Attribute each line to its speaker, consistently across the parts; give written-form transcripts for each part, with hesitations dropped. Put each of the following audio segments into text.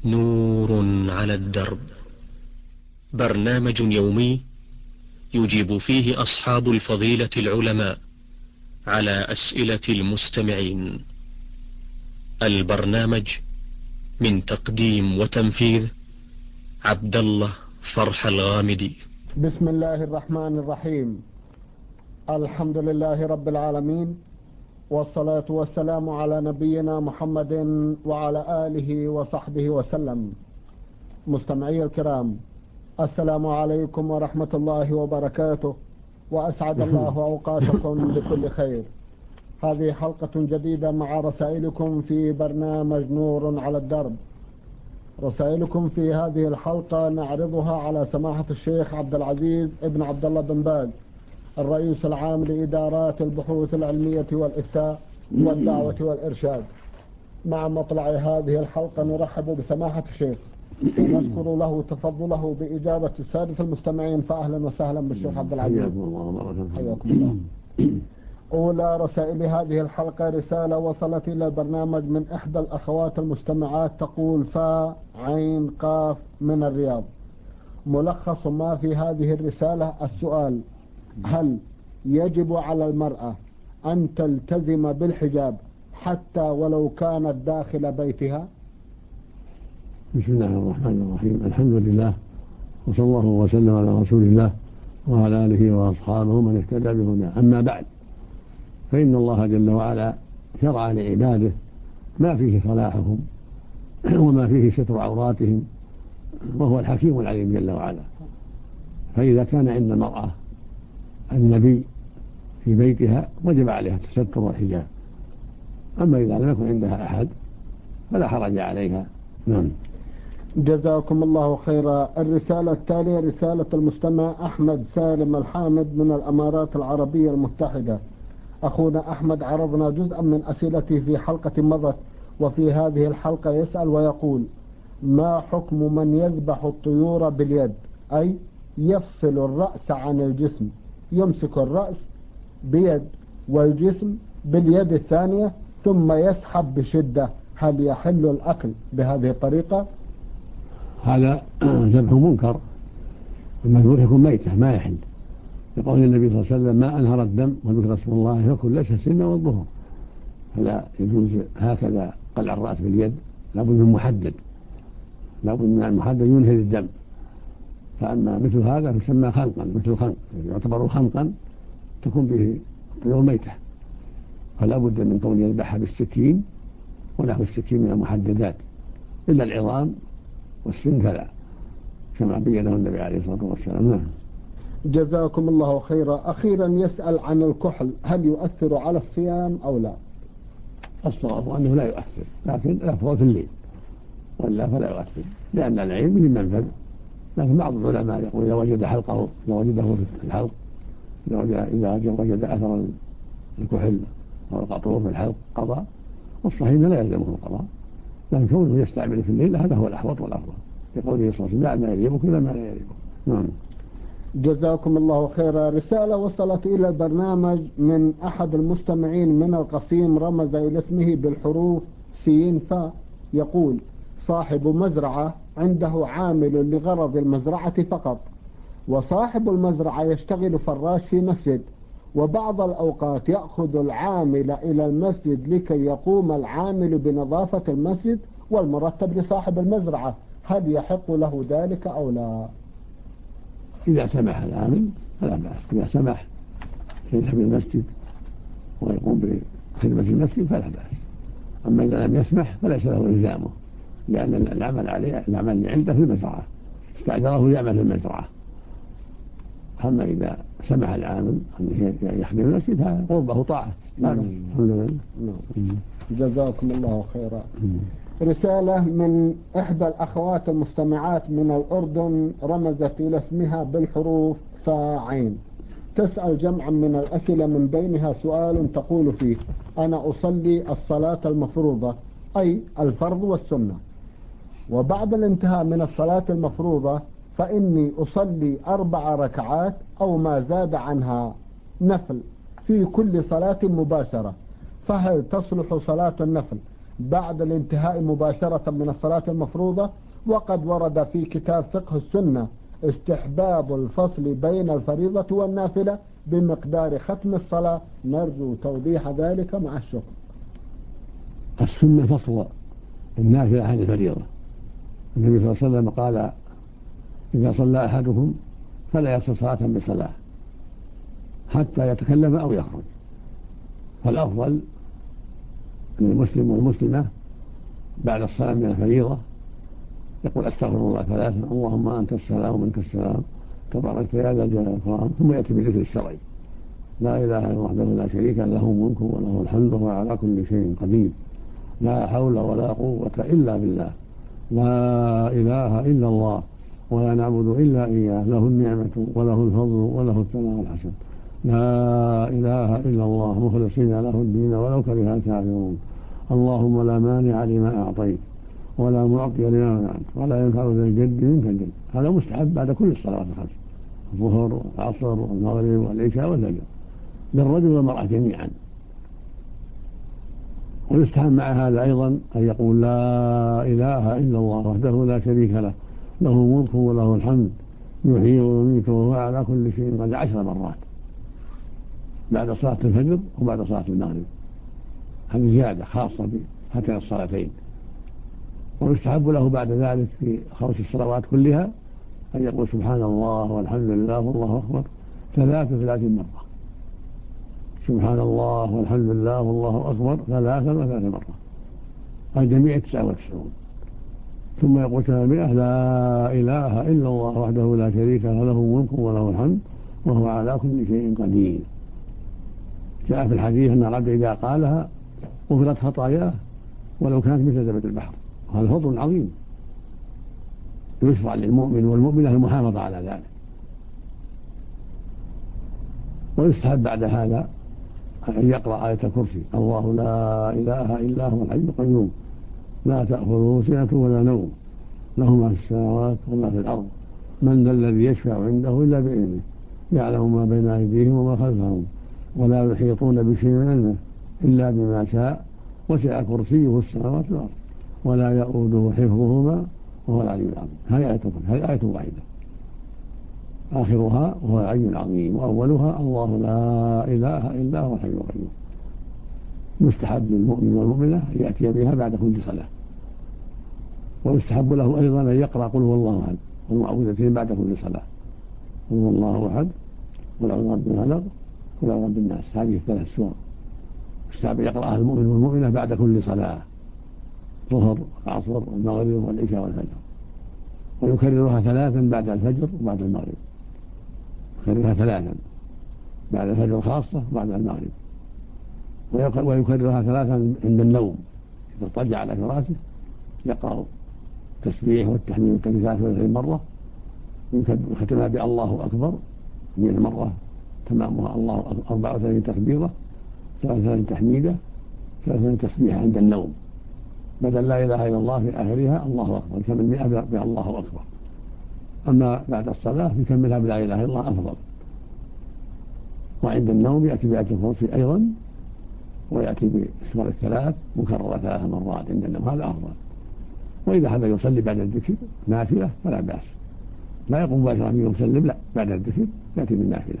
Speaker 1: نور على الدرب، برنامج يومي يجيب فيه أصحاب الفضيلة العلماء على أسئلة المستمعين. البرنامج من تقديم وتنفيذ عبد الله فرح الغامدي.
Speaker 2: بسم الله الرحمن الرحيم. الحمد لله رب العالمين، والصلاة والسلام على نبينا محمد وعلى آله وصحبه وسلم. مستمعي الكرام، السلام عليكم ورحمة الله وبركاته، وأسعد الله أوقاتكم بكل خير. هذه حلقة جديدة مع رسائلكم في برنامج نور على الدرب. رسائلكم في هذه الحلقة نعرضها على سماحة الشيخ عبد العزيز ابن عبد الله بن باز، الرئيس العام لإدارات البحوث العلمية والإفتاء والدعوة والإرشاد. مع مطلع هذه الحلقة نرحب بسماحة الشيخ ونشكر له تفضله بإجابة السادة المستمعين، فأهلا وسهلا بالشيخ عبد العزيز. حياكم الله. أولى رسائل هذه الحلقة رسالة وصلت إلى البرنامج من إحدى الأخوات المستمعات، تقول: فا عين قاف من الرياض. ملخص ما في هذه الرسالة السؤال: هل يجب على المرأة أن تلتزم بالحجاب حتى ولو كانت داخل بيتها؟
Speaker 3: بسم الله الرحمن الرحيم. الحمد لله، وصلى الله وسلم على رسول الله وعلى آله وأصحابه من اهتدى بهداه. أما بعد، فإن الله جل وعلا شرع لعباده ما فيه صلاحهم وما فيه ستر عوراتهم، وهو الحكيم العليم جل وعلا. فإذا كان عند المرأة النبي في بيتها وجب عليها التستر والحجاب، أما إذا لم يكن عندها أحد فلا حرج عليها. نعم.
Speaker 2: جزاكم الله خيرا. الرسالة التالية رسالة المستمع أحمد سالم الحامد من الأمارات العربية المتحدة. أخونا أحمد عرضنا جزءا من أسئلته في حلقة مضت، وفي هذه الحلقة يسأل ويقول: ما حكم من يذبح الطيور باليد، أي يفصل الرأس عن الجسم، يمسك الرأس بيد والجسم باليد الثانية ثم يسحب بشدة، هل يحل الأكل بهذه الطريقة؟
Speaker 3: هذا ذبح منكر، المذبوح يكون ميتة ما يحل، لقول النبي صلى الله عليه وسلم: ما أنهر الدم وذكر اسم الله يأكل ليس السن والظهر. فلا يجوز هكذا قلع الرأس باليد، لابد من محدد، لابد من المحدد ينهي الدم. فأما مثل هذا يسمى خنقا، مثل الخنق يعتبر خنقا تكون به طيور ميتة، فلا بد من كون يذبحها بالسكين ونحو السكين من المحددات، إلا العظام والسن فلا، كما بينه النبي عليه الصلاة والسلام. نعم.
Speaker 2: جزاكم الله خيرا. أخيرا يسأل عن الكحل، هل يؤثر على الصيام أو لا؟
Speaker 3: الصواب أنه لا يؤثر، لكن الأفضل في الليل، ولا فلا يؤثر، لأن العين من منفذ. لكن بعض العلماء يقول إذا وجد حلقه، إذا وجده في الحلق، إذا وجد أثر الكحل أو القطور في الحلق قضى، والصحيح لا يلزمه القضاء، لكن كونه يستعمل في الليل هذا هو الأحوط والأفضل، لقوله صلى الله عليه وسلم: لا ما يريبك إلا ما لا يريبك. نعم.
Speaker 2: جزاكم الله خيرا. رسالة وصلت إلى البرنامج من أحد المستمعين من القصيم، رمز إلى اسمه بالحروف سين فا، يقول: صاحب مزرعة عنده عامل لغرض المزرعة فقط، وصاحب المزرعة يشتغل فراش في مسجد، وبعض الأوقات يأخذ العامل إلى المسجد لكي يقوم العامل بنظافة المسجد والمرتب لصاحب المزرعة، هل يحق له ذلك أو لا؟
Speaker 3: إذا سمح العامل فلا بأس، إذا سمح يذهب إلى المسجد ويقوم بخدمة المسجد فلا بأس. أما إذا لم يسمح فليس له إلزامه، لأن العمل عليه، العمل اللي عنده في المزرعة، استأجره يعمل في المزرعة. أما إذا سمح العامل أن يخدم المسجد هذا قربه طاعة. الحمد لله.
Speaker 2: جزاكم الله خيرا. رسالة من إحدى الأخوات المستمعات من الأردن، رمزت إلى اسمها بالحروف فاعين، تسأل جمعا من الأسئلة، من بينها سؤال تقول فيه: أنا أصلي الصلاة المفروضة، أي الفرض والسنة، وبعد الانتهاء من الصلاة المفروضة فإني أصلي 4 ركعات أو ما زاد عنها نفل في كل صلاة مباشرة، فهل تصلح صلاة النفل بعد الانتهاء مباشرة من الصلاة المفروضة. وقد ورد في كتاب فقه السنة استحباب الفصل بين الفريضة والنافلة بمقدار ختم الصلاة، نرجو توضيح ذلك مع الشكر.
Speaker 3: السنة فصل النافلة عن الفريضة. النبي صلى الله عليه وسلم قال: إذا صلى أحدكم فلا يصل صلاة بصلاة حتى يتكلم أو يخرج. فالأفضل أن المسلم والمسلمة بعد الصلاة من الفريضة يقول: أستغفر الله ثلاثا، اللهم أنت السلام ومنك السلام، تبارك يا ذا الجلال والإكرام، ثم يأتي بالذكر الشرعي: لا إله إلا الله وحده لا شريك له، له الملك وله الحمد وهو على كل شيء قدير، لا حول ولا قوة إلا بالله، لا إله إلا الله ولا نعبد إلا إياه، له النعمة وله الفضل وله الثناء الحسن، لا إله إلا الله مخلصين له الدين ولو كره الكافرون، اللهم لا مانع لما أعطيت ولا معطي لما منعت ولا ينفع ذا الجد منك الجد. هذا مستحب بعد كل الصلوات الخمس: الظهر والعصر والمغرب والعشاء والفجر، للرجل والمرأة جميعا. ويستحب مع هذا أيضا أن يقول: لا إله إلا الله وحده لا شريك له، له الملك وله الحمد، يحيي ويميت وهو على كل شيء قدير 10 مرات بعد صلاة الفجر وبعد صلاة المغرب. هذه زيادة خاصة بهاتين الصلاتين. ويستحب له بعد ذلك في 5 الصلوات كلها أن يقول: سبحان الله والحمد لله والله أكبر 33 مرة. سبحان الله والحمد لله والله أكبر 33 مرة، الجميع 99. ثم يقول 800: لا إله إلا الله وحده لا شريك له، له الملك وله الحمد وهو على كل شيء قدير. جاء في الحديث أن العبد إذا قالها غفرت خطاياه ولو كانت مثل زبد البحر. وهذا فضل عظيم يشرع للمؤمن والمؤمنة المحافظة على ذلك. ويستحب بعد هذا أن يقرأ آية الكرسي: الله لا إله إلا هو الحي القيوم لا تأخذه سنة ولا نوم، له ما في السماوات وما في الأرض، من ذا الذي يشفع عنده إلا بإذنه، يعلم ما بين أيديهم وما خلفهم، ولا يحيطون بشيء من علمه إلا بما شاء، وسع كرسيه السماوات والأرض ولا يؤوده حفظهما وهو العلي العظيم. هذه آية واحدة آخرها وهو العلي العظيم، وأولها الله لا إله إلا هو الحي القيوم. مستحب للمؤمن والمؤمنة أن يأتي بها بعد كل صلاة. ويستحب له أيضا أن يقرأ قل هو الله أحد والمعوذتين بعد كل صلاة: قل هو الله أحد، قل أعوذ برب الفلق، قل أعوذ برب الناس. هذه 3 سور يستحب يقرأها المؤمن والمؤمنة بعد كل صلاة: الظهر والعصر والمغرب والعشاء والفجر. ويكررها 3 بعد الفجر وبعد المغرب، يكررها 3 بعد الفجر خاصة وبعد المغرب. ويكررها 3 عند النوم، إذا اضطجع على فراشه يقرأ التسبيح والتحميد والتكبير 33 مرة، يختمها بالله أكبر 100 مرة تمامها، الله 34 تكبيرة، 33 تحميدة، 33 تسبيحة عند النوم، بدل لا إله إلا الله في آخرها الله أكبر، يكمل 100 بالله أكبر. أما بعد الصلاة يكملها بلا إله إلا الله أفضل. وعند النوم يأتي بآية الكرسي أيضا، ويأتي بالسور الثلاث مكررة 3 مرات عند النوم، هذا أفضل. وإذا حب يصلي بعد الذكر نافلة فلا بأس، لا يقوم مباشرة يسلم، لا، بعد الذكر يأتي بالنافلة.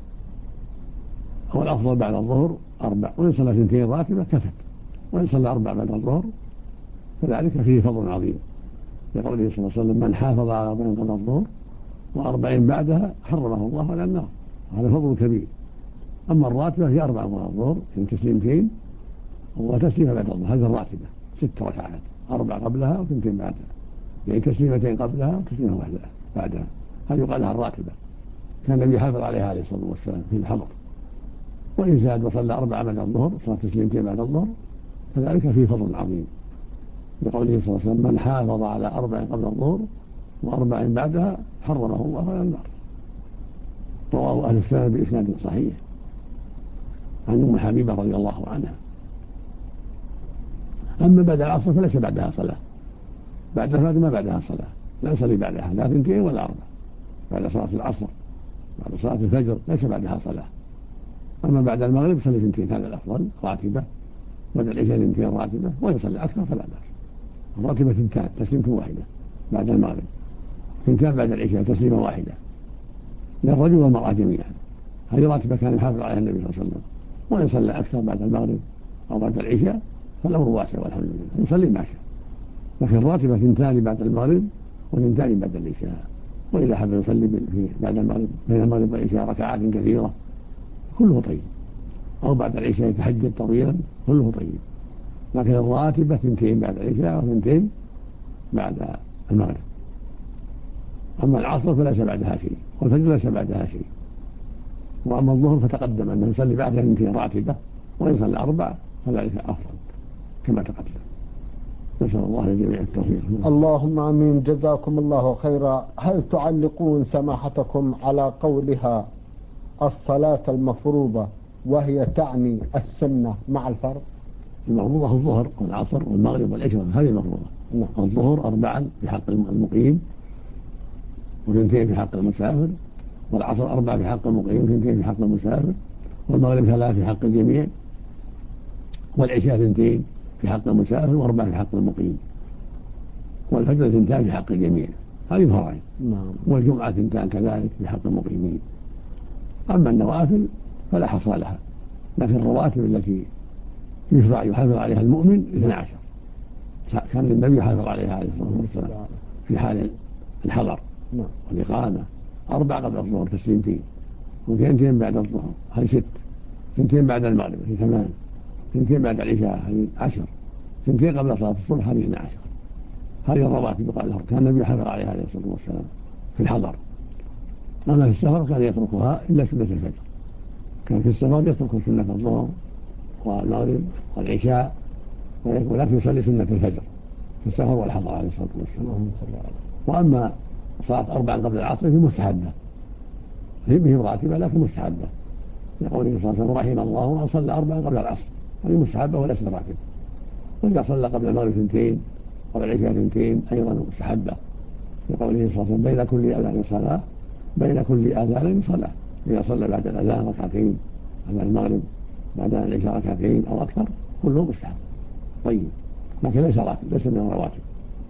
Speaker 3: هو الأفضل بعد الظهر 4، وإن صلى 2 راتبة كفت، وإن صلى 4 بعد الظهر فذلك فيه فضل عظيم، لقوله صلى الله عليه وسلم: من حافظ على 4 قبل الظهر و40 بعدها حرمه الله على النار. هذا فضل كبير. أما الراتبة هي 4 قبل الظهر، يعني تسليمتين وتسليمة بعد الظهر، هذه الراتبة 6 ركعات، 4 قبلها و2 بعدها، يعني تسليمتين قبلها وتسليمة واحدة بعدها، هذه يقال لها الراتبة. كان النبي يحافظ عليها عليه الصلاة والسلام في الحضر. وإن زاد وصلى 4 بعد الظهر، صلى تسليمتين بعد الظهر، فذلك فيه فضل عظيم، بقوله صلى الله عليه وسلم: من حافظ على 4 قبل الظهر و40 بعدها حرمه الله على النار. رواه أهل السنة بإسناد صحيح عن أم حبيبة رضي الله عنها. أما بعد العصر فليس بعدها صلاة، بعد الفجر ما بعدها صلاة، لا يصلي بعدها لا 2 ولا 4. بعد صلاة العصر بعد صلاة الفجر ليس بعدها صلاة. أما بعد المغرب صلي 2، هذا الأفضل راتبة، بدل العشاء 2 راتبة، ويصلي أكثر فلا بأس. الراتبة 2 تسليمة واحدة بعد المغرب، 2 بعد العشاء تسليمة واحدة للرجل والمرأة جميعا. هذه راتبة كان يحافظ عليها النبي صلى الله عليه وسلم. وإن صلى أكثر بعد المغرب أو بعد العشاء فالأمر واسع والحمد لله، يصلي ما شاء. لكن الراتبة 2 بعد المغرب و2 بعد العشاء. وإذا حب يصلي بعد المغرب بين المغرب والعشاء ركعات كثيرة كله طيب، أو بعد العشاء يتهجد طويلا كله طيب. لكن الراتبة 2 بعد العشاء و2 بعد المغرب. أما العصر فليس بعدها شيء، والفجر ليس بعدها شيء. وأما الظهر فتقدم أنه يصلي بعدها 2 راتبة، وإن صلى 4 فذلك أفضل كما تقدم. نسأل الله للجميع التوفيق.
Speaker 2: اللهم آمين. جزاكم الله خيرا. هل تعلقون سماحتكم على قولها الصلاة المفروضة وهي تعني السنة مع الفرض؟
Speaker 3: المفروضة الظهر والعصر والمغرب والعشاء، هذه المفروضة. الظهر 4 في حق المقيم و2 في حق المسافر، والعصر 4 في حق المقيم و2 في حق المسافر، والمغرب 3 في حق الجميع، والعشاء 2 في حق المسافر و4 في حق المقيم، والفجر 2 في حق الجميع. هذه فرائض. والجمعة 2 كذلك في حق المقيمين. أما النوافل فلا حصر لها، لكن الرواتب التي يشرع يحافظ عليها المؤمن 12 كان النبي يحافظ عليها عليه الصلاة والسلام في حال الحضر والإقامة. 4 قبل الظهر تسليمتين، و2 بعد الظهر هذه 6، 2 بعد المغرب هذه 8، 2 بعد العشاء هذه 10، 2 قبل صلاة الصبح هذه 12. هذه الرواتب يقال لها كان النبي يحافظ عليها عليه الصلاة والسلام في الحضر. أما في السفر كان يتركها إلا سنة الفجر. كان في السفر يترك سنة الظهر والمغرب والعشاء، ولكن يصلي سنة الفجر في السفر والحضر عليه الصلاة والسلام. وأما صلاة 4 قبل العصر في مستحبة، هي راتبة لكن مستحبة، لقوله صلى الله عليه وسلم رحم الله من صلى 4 قبل العصر، هذه مستحبة وليست راتبة. وإذا صلى قبل المغرب 2 قبل العشاء 2 أيضا مستحبة، لقوله صلى الله عليه وسلم بين كل أذان صلاة، بين كل أذان صلاة. إذا صلى بعد الأذان 2 بعد المغرب بعد العشاء 2 أو أكثر كله مستحب طيب، لكن ليس راتب، ليس من الرواتب.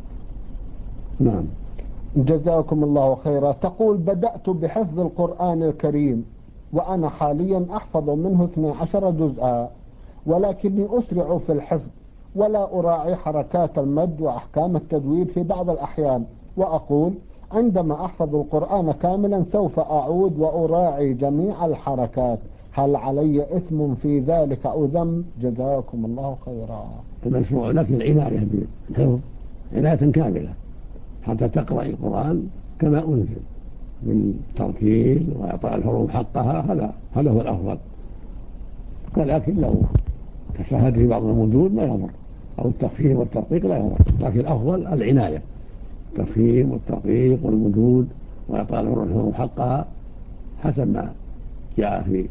Speaker 3: نعم.
Speaker 2: جزاكم الله خيرا. تقول بدأت بحفظ القرآن الكريم وأنا حاليا أحفظ منه 12 جزءا، ولكني أسرع في الحفظ ولا أراعي حركات المد وأحكام التجويد في بعض الأحيان، وأقول عندما أحفظ القرآن كاملا سوف أعود وأراعي جميع الحركات، هل علي إثم في ذلك أو ذنب؟ جزاكم الله خيرا.
Speaker 3: المشروع لك العناية بالحفظ عناية كاملة حتى تقرأ القرآن كما أنزل بالترتيل وإعطاء الحروف حقها، هذا هو الأفضل. ولكن لو تشاهد في بعض المدود لا يضر، أو التفخيم والترقيق لا يضر، لكن الأفضل العناية، التفخيم والترقيق والمدود وإعطاء الحروف حقها حسب ما جاء في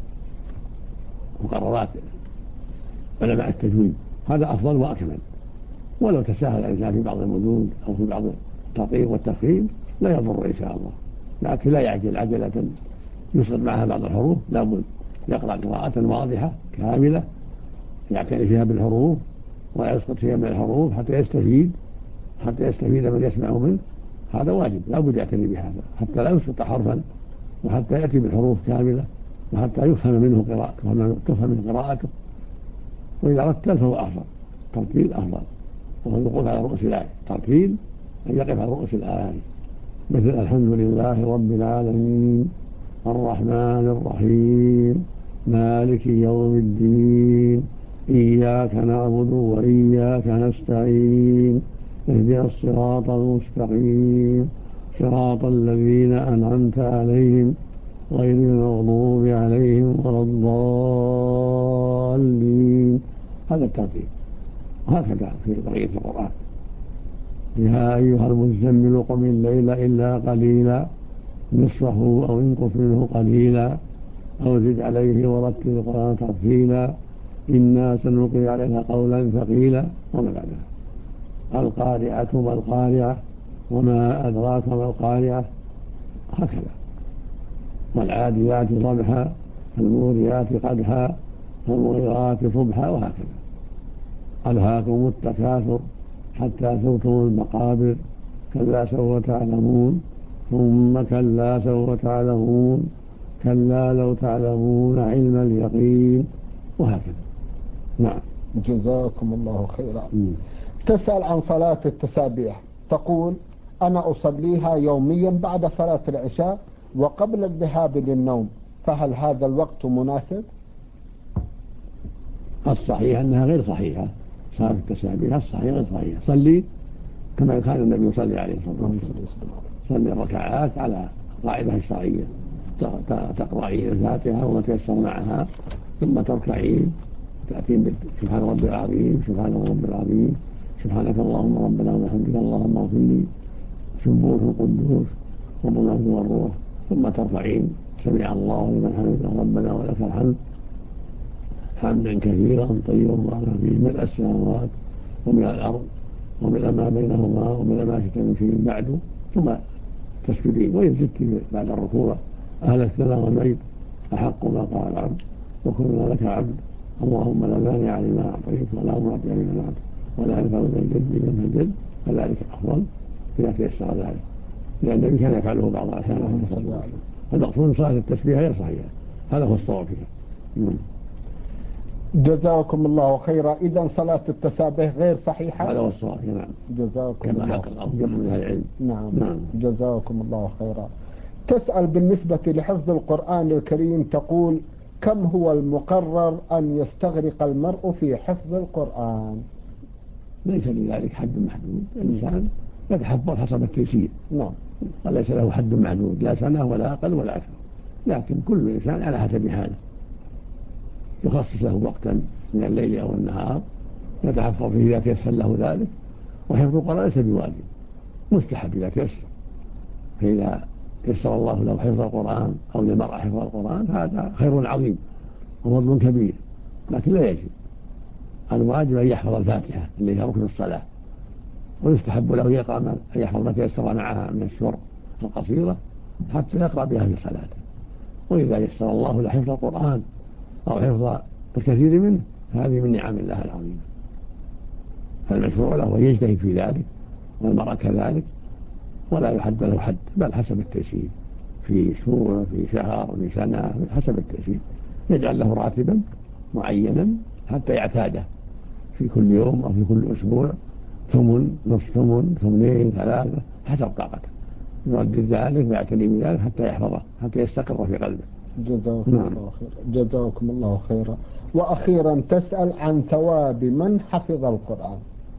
Speaker 3: مقررات علماء التجويد، هذا أفضل وأكمل. ولو تساهل الإنسان في بعض المدود أو في بعض الترقيق والتفخيم لا يضر إن شاء الله، لكن لا يعجل عجلة يسقط معها بعض الحروف، لابد يقرأ قراءة واضحة كاملة يعتني فيها بالحروف ولا يسقط فيها من الحروف حتى يستفيد من يسمع منه. هذا واجب لابد يعتني بهذا حتى لا يسقط حرفا، وحتى يأتي بالحروف كاملة، وحتى يفهم منه قراءته تفهم من قراءته. وإذا رتل فهو أفضل، ترتيل أفضل، وهو الوقوف على رؤوس الآية. ترتيل أن يقف على رؤوس الآية، مثل الحمد لله رب العالمين الرحمن الرحيم مالك يوم الدين إياك نعبد وإياك نستعين اهدنا الصراط المستقيم صراط الذين أنعمت عليهم غير المغضوب عليهم ولا الضالين. هذا الترتيب. وهكذا في بقية القرآن: يا أيها المزمل قم الليل إلا قليلا نصفه أو انقص منه قليلا أو زد عليه ورتل القرآن ترتيلا إنا سنلقي عليك قولا ثقيلا. وما بعدها: القارعة ما القارعة وما أدراك ما القارعة. هكذا. والعاديات ضبحا فالموريات قدحا فالمغيرات صبحا. وهكذا. ألهاكم التكاثر حتى زرتم المقابر كلا سوف تعلمون ثم كلا سوف تعلمون كلا لو تعلمون علم اليقين وهكذا. نعم.
Speaker 2: جزاكم الله خيرا. تسأل عن صلاة التسابيح، تقول: أنا أصليها يوميا بعد صلاة العشاء وقبل الذهاب للنوم، فهل هذا الوقت مناسب؟
Speaker 3: الصحيح أنها غير صحيحة. صلاة التسابيح الصحيح غير صحيحة. صلي كما كان النبي يصلي عليه الصلاة والسلام، صلي الركعات على قاعدة الشرعية، تقرأين الفاتحة وما تيسر معها، ثم تركعين تأتين سبحان ربي العظيم سبحان ربي العظيم سبحانك اللهم ربنا وبحمدك اللهم اغفر لي سبوح القدوس ومنافق والروح، ثم ترفعين سمع الله لمن حمده ربنا ولك الحمد حمدا كثيرا طيبا مباركا فيه ملء السماوات ومن الأرض ومن ما بينهما ومن ما شئت من شيء بعد، ثم تسجدين. وإن زدت بعد الركوع أهل الثناء والمجد أحق ما قال العبد وكلنا لك عبد اللهم لا مانع لما أعطيت ولا معطي لما منعت ولا ينفع ذا الجد منك الجد، فذلك أفضل إذا تيسر ذلك، لأن النبي كان يفعله بعض الأحيان. المقصود صلاة التسبيح غير صحيحة، هذا هو الصواب فيها.
Speaker 2: جزاكم الله خيرا. إذا صلاة التسابيح غير صحيحة،
Speaker 3: هذا هو الصواب. نعم.
Speaker 2: جزاكم
Speaker 3: كما
Speaker 2: الله
Speaker 3: حق الجمع من أهل العلم.
Speaker 2: نعم. جزاكم الله خيرا. تسأل بالنسبة لحفظ القرآن الكريم، تقول: كم هو المقرر أن يستغرق المرء في حفظ القرآن؟
Speaker 3: ليس لذلك حد محدود، الإنسان يتحفظ حسب التيسير.
Speaker 2: نعم.
Speaker 3: وليس له حد محدود، لا سنة ولا أقل ولا أكثر، لكن كل إنسان على حسب حاله يخصص له وقتا من الليل أو النهار يتحفظ فيه إذا تيسر له ذلك. وحفظ القرآن ليس بواجب، مستحب إذا تيسر، فإذا يسر الله له حفظ القرآن أو للمرأة حفظ القرآن هذا خير عظيم وفضل كبير، لكن لا يجب. الواجب أن يحفظ الفاتحة اللي هي ركن الصلاة، ويستحب له يقرأ أن يحفظ ما تيسر معها من السور القصيرة حتى يقرأ بها في صلاته. وإذا يسر الله له حفظ القرآن أو حفظ الكثير منه هذه من نعم الله العظيمة، فالمشروع له أن يجتهد في ذلك، والمرأة كذلك، ولا يحد له حد، بل حسب التيسير، في أسبوع في شهر في سنة حسب التيسير، يجعل له راتبا معينا حتى يعتاده في كل يوم أو في كل أسبوع ثمن نصف ثمن ثمنين ثلاثة حسب طاقته، يردد ذلك ويعتني بذلك حتى يحفظه حتى يستقر في قلبه.
Speaker 2: جزاكم الله خيرا. جزاكم الله خيرا. وأخيرا تسأل عن ثواب من حفظ القرآن.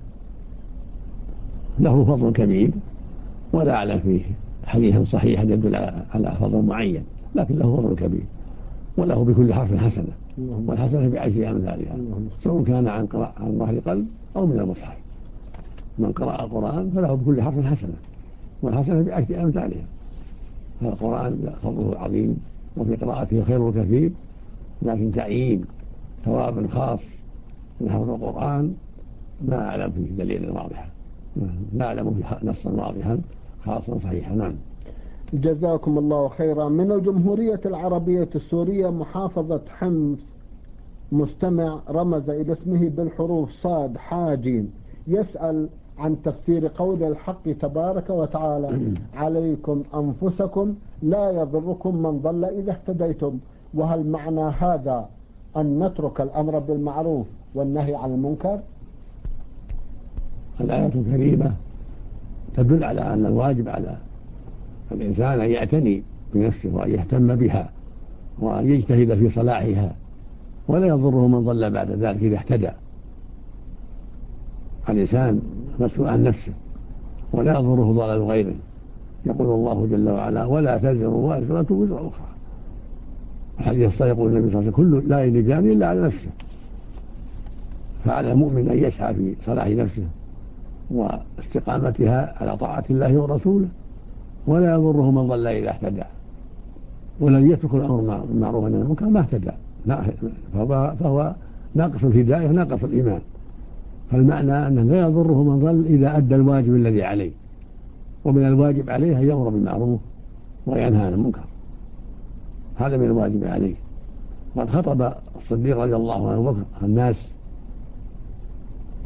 Speaker 3: له فضل كبير، ولا أعلم فيه حديثا صحيحا يدل على فضل معين، لكن له فضل كبير، وله بكل حرف حسنة، والحسنة بعشر أمثالها، سواء كان عن ظهر قلب أو من المصحف. من قرأ القرآن فله بكل حرف حسنة، والحسنة بعشر أمثالها. فالقرآن فضله عظيم، وفي قراءته خير كثير، لكن تعيين ثواب خاص من حفظ القرآن ما أعلم فيه دليل واضحا، لا أعلم فيه نصا واضحا خاصا صحيحا. نعم.
Speaker 2: جزاكم الله خيرا. من الجمهورية العربية السورية محافظة حمص مستمع رمز إلى اسمه بالحروف صاد حاجيم، يسأل عن تفسير قول الحق تبارك وتعالى: عليكم أنفسكم لا يضركم من ضل إذا اهتديتم. وهل معنى هذا أن نترك الأمر بالمعروف والنهي عن المنكر؟
Speaker 3: الآية الكريمة تدل على أن الواجب على الإنسان أن يعتني بنفسه وأن يهتم بها وأن يجتهد في صلاحها، ولا يضره من ضل بعد ذلك إذا اهتدى. الإنسان مسؤول عن نفسه ولا يضره ضلال غيره. يقول الله جل وعلا: ولا تزر وازرة وزر أخرى. الحديث الصحيح يقول النبي صلى الله عليه وسلم: كل لا يلجان إلا على نفسه. فعلى المؤمن أن يسعى في صلاح نفسه واستقامتها على طاعة الله ورسوله، ولا يضره من ضل إذا اهتدى. ولن يترك الأمر بالمعروف والنهي عن المنكر ما اهتدى، فهو ناقص الهداية ناقص الإيمان. فالمعنى أنه لا يضره من ضل إذا أدى الواجب الذي عليه، ومن الواجب عليه أن يأمر بالمعروف وينهى عن المنكر، هذا من الواجب عليه. وقد خطب الصديق رضي الله عنه الناس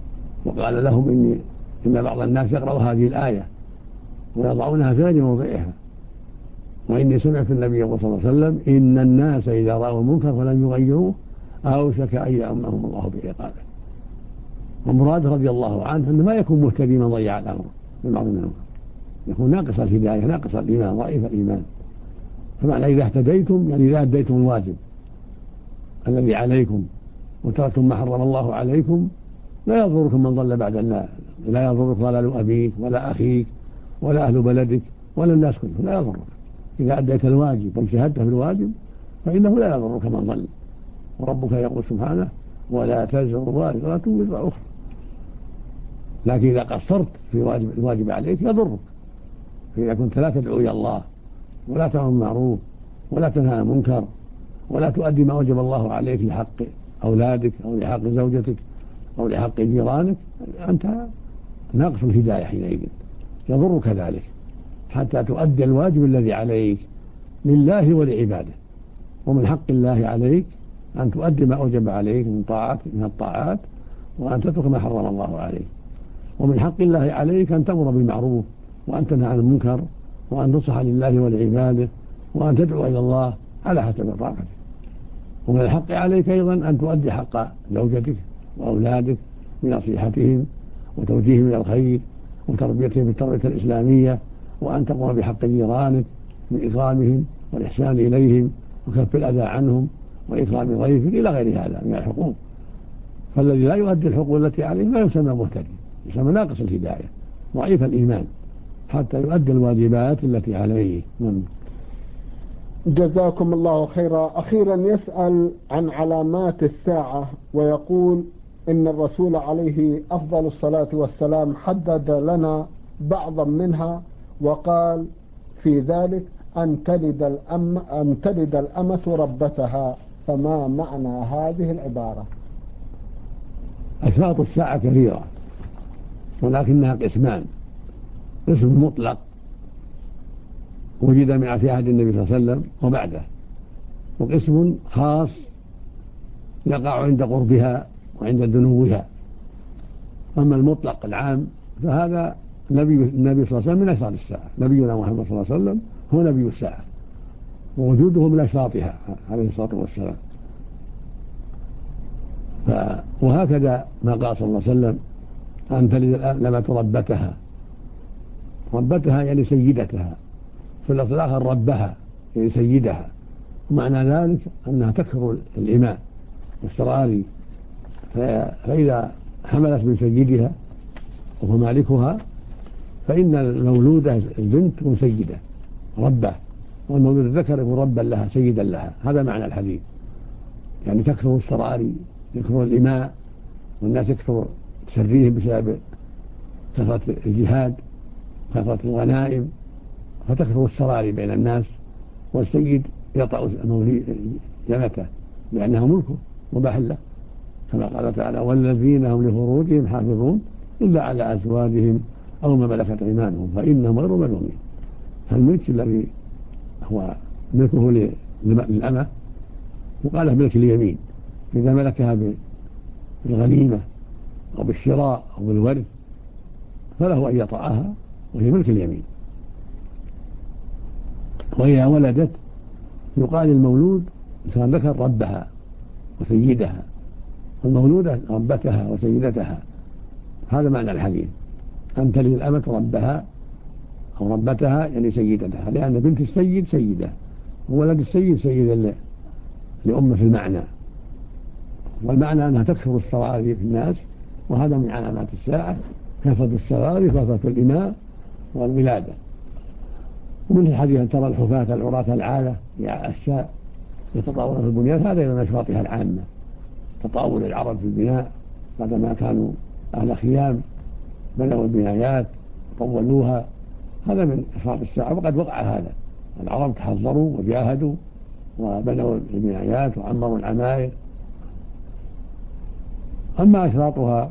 Speaker 3: وقال لهم إن بعض الناس يقرأ هذه الآية ويضعونها في غير موضعها، وإني سمعت النبي صلى الله عليه وسلم إن الناس إذا رأوا المنكر فلم يغيروه أوشك أن يأمهم الله بعقابه. ومراد رضي الله عنه أنه ما يكون مهتدي من ضيع الأمر بالمعروف والنهي، يكون ناقص الهداية ناقص الإيمان ضعيف الإيمان. فمعنى إذا اهتديتم يعني إذا أديتم الواجب الذي عليكم وتركتم ما حرم الله عليكم لا يضركم من ضل بعد الناس، لا يضرك ضلال أبيك ولا أخيك ولا أهل بلدك ولا الناس كلهم، لا يضرك إذا أديت الواجب واجتهدت في الواجب فإنه لا يضرك من ضل. وربك يقول سبحانه ولا تزر وازرة وزر أخرى. لكن إذا قصرت في الواجب عليك يضرك، فإذا كنت لا تدعو إلى الله ولا تأمر بالمعروف ولا تنهى عن المنكر ولا تؤدي ما وجب الله عليك لحق أولادك أو لحق زوجتك أو لحق جيرانك أنت ناقص الهداية حينئذ، يضرك ذلك حتى تؤدي الواجب الذي عليك لله ولعباده. ومن حق الله عليك أن تؤدي ما أوجب عليك من الطاعات وأن تترك ما حرم الله عليك. ومن حق الله عليك أن تأمر بالمعروف وأن تنهى عن المنكر وأن تصح لله ولعباده وأن تدعو إلى الله على حسب طاقتك. ومن الحق عليك أيضا أن تؤدي حق زوجتك وأولادك بنصيحتهم وتوجيههم إلى الخير وتربيتهم بالتربية الإسلامية، وأن تقوم بحق جيرانك بإكرامهم والإحسان إليهم وكف الأذى عنهم وإكرام ضيفك إلى غير هذا من الحقوق. فالذي لا يؤدي الحقوق التي عليه لا يسمى مهتدي، يسمى ناقص الهداية ضعيف الإيمان حتى يؤدي الواجبات التي عليه.
Speaker 2: جزاكم الله خيرا. أخيرا يسأل عن علامات الساعة ويقول إن الرسول عليه أفضل الصلاة والسلام حدد لنا بعضا منها وقال في ذلك أن تلد الأمة ربتها، فما معنى هذه العبارة؟
Speaker 3: أشراط الساعة كثيرة ولكنها قسمان: قسم مطلق وجد في عهد النبي صلى الله عليه وسلم وبعده، وقسم خاص يقع عند قربها وعند دنوها. أما المطلق العام فهذا النبي صلى الله عليه وسلم من أشراط الساعة، نبينا محمد صلى الله عليه وسلم هو نبي الساعة ووجوده من أشراطها عليه الصلاة والسلام. وهكذا ما قال صلى الله عليه وسلم أن تلد الأمة ربتها يعني سيدتها، في اللفظ الآخر ربها يعني سيدها، ومعنى ذلك أنها تكثر الإماء والسراري، فإذا حملت من سيدها وهو مالكها فإن المولودة البنت تكون سيدة ربة، والمولود الذكر يكون ربا لها سيدا لها. هذا معنى الحديث، يعني تكثر السراري، يكثر الإماء، والناس يكثر تسريهم بسبب كثرة الجهاد كثرة الغنائم، فتكثر السراري بين الناس، والسيد يطأ جنته لأنها ملكه مباح له، كما قال تعالى: والذين هم لفروجهم حافظون إلا على أزواجهم أو ما ملكت أيمانهم فإنهم غير ملومين. فالملك الذي هو ملكه للأمة يقال له ملك اليمين، إذا ملكها بالغنيمة أو بالشراء أو بالورث فله أن يطأها وهي ملك اليمين. وإذا ولدت يقال المولود كان ذكر ربها وسيدها، والمولودة ربتها وسيدتها. هذا معنى الحديث: أن تلد الأمة ربها أو ربتها يعني سيدتها، لأن بنت السيد سيدة وولد السيد سيدا لأمة في المعنى، والمعنى أنها تكثر السراري في الناس، وهذا من علامات الساعة: كثرة السراري كثرة الإماء والولادة. ومن الحديث أن ترى الحفاة العراة العالة الشاء يتطاولون في البنيان، هذا من أشراطها العامة: تطاول العرب في البناء بعدما كانوا أهل خيام بنوا البنايات طولوها، هذا من أشراط الساعة. وقد وقع هذا، العرب تحضروا وجاهدوا وبنوا البنايات وعمروا العماير. أما أشراطها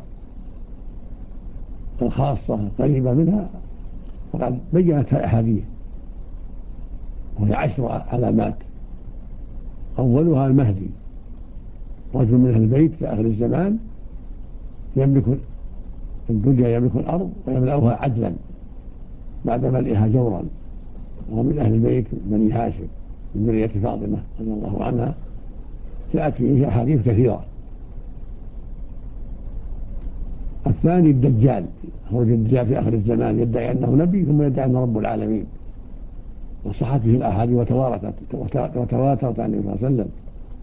Speaker 3: الخاصة القريبة منها فقد بينتها الأحاديث، وهي 10 علامات: أولها المهدي، رجل من أهل البيت في آخر الزمان يملك الدنيا يملك الأرض ويملأها عدلا بعد ملئها جورا، وهو من أهل البيت بني هاشم من ذرية فاطمة رضي الله عنها، جاءت فيه أحاديث كثيرة. الثاني الدجال، خروج الدجال في آخر الزمان، يدعي أنه نبي ثم يدعي أنه رب العالمين، وصحت به الأحاديث وتواترت عن النبي صلى الله عليه وسلم.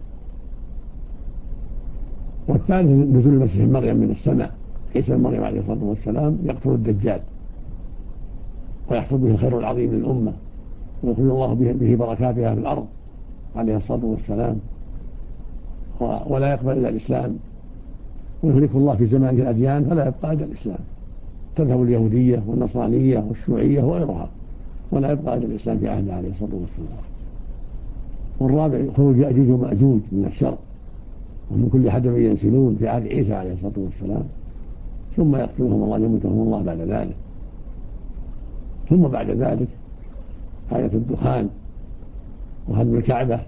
Speaker 3: والثالث نزول المسيح مريم من السماء، عيسى بن مريم عليه الصلاة والسلام يقتل الدجال ويحصل به الخير العظيم للأمة، ويخرج الله به بركاتها في الأرض عليه الصلاة والسلام، ولا يقبل إلا الإسلام، ويهلك الله في زمان الأديان فلا يبقى إلا الإسلام، تذهب اليهودية والنصرانية والشيوعية وغيرها، ولا يبقى إلا الإسلام في عهده عليه الصلاة والسلام. والرابع خروج يأجوج ومأجوج من الشرق، ومن كل حدب ينسلون في عهد عيسى عليه الصلاة والسلام، ثم يقتلهم الله يموتهم الله بعد ذلك. ثم بعد ذلك آية الدخان وهدم الكعبة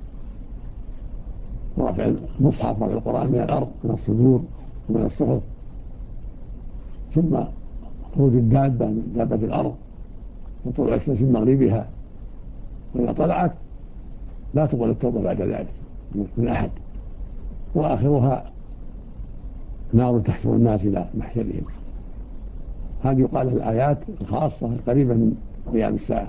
Speaker 3: ورفع المصحف ورفع القرآن من الأرض من الصدور ومن الصحف، ثم خروج الدابة من دابة الأرض وطلوع الشمس من مغربها، وإذا طلعت لا تقبل التوبة بعد ذلك من أحد، وآخرها نار تحشر الناس إلى محشرهم. هذه يقال الآيات الخاصة القريبة من قيام الساعة،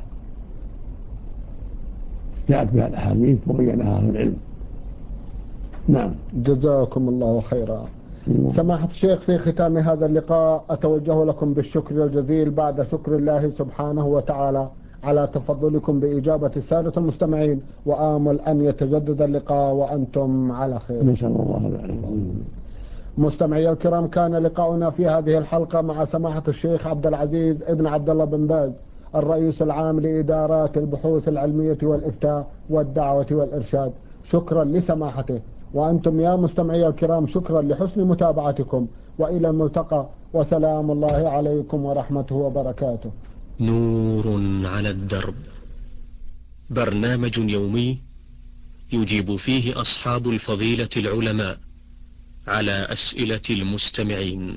Speaker 3: جاءت بها الأحاديث وبينها أهل العلم. نعم،
Speaker 2: جزاكم الله خيرا. سماحة الشيخ، في ختام هذا اللقاء أتوجه لكم بالشكر الجزيل بعد شكر الله سبحانه وتعالى على تفضلكم بإجابة السادة المستمعين، وآمل أن يتجدد اللقاء وأنتم على خير
Speaker 3: إن شاء الله.
Speaker 2: مستمعي الكرام، كان لقاؤنا في هذه الحلقة مع سماحة الشيخ عبد العزيز ابن عبد الله بن باز، الرئيس العام لإدارات البحوث العلمية والإفتاء والدعوة والإرشاد. شكرا لسماحته، وأنتم يا مستمعي الكرام شكرا لحسن متابعتكم، وإلى الملتقى، وسلام الله عليكم ورحمته وبركاته.
Speaker 1: نور على الدرب، برنامج يومي يجيب فيه أصحاب الفضيلة العلماء على أسئلة المستمعين.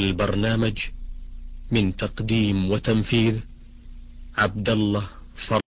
Speaker 1: البرنامج من تقديم وتنفيذ عبد الله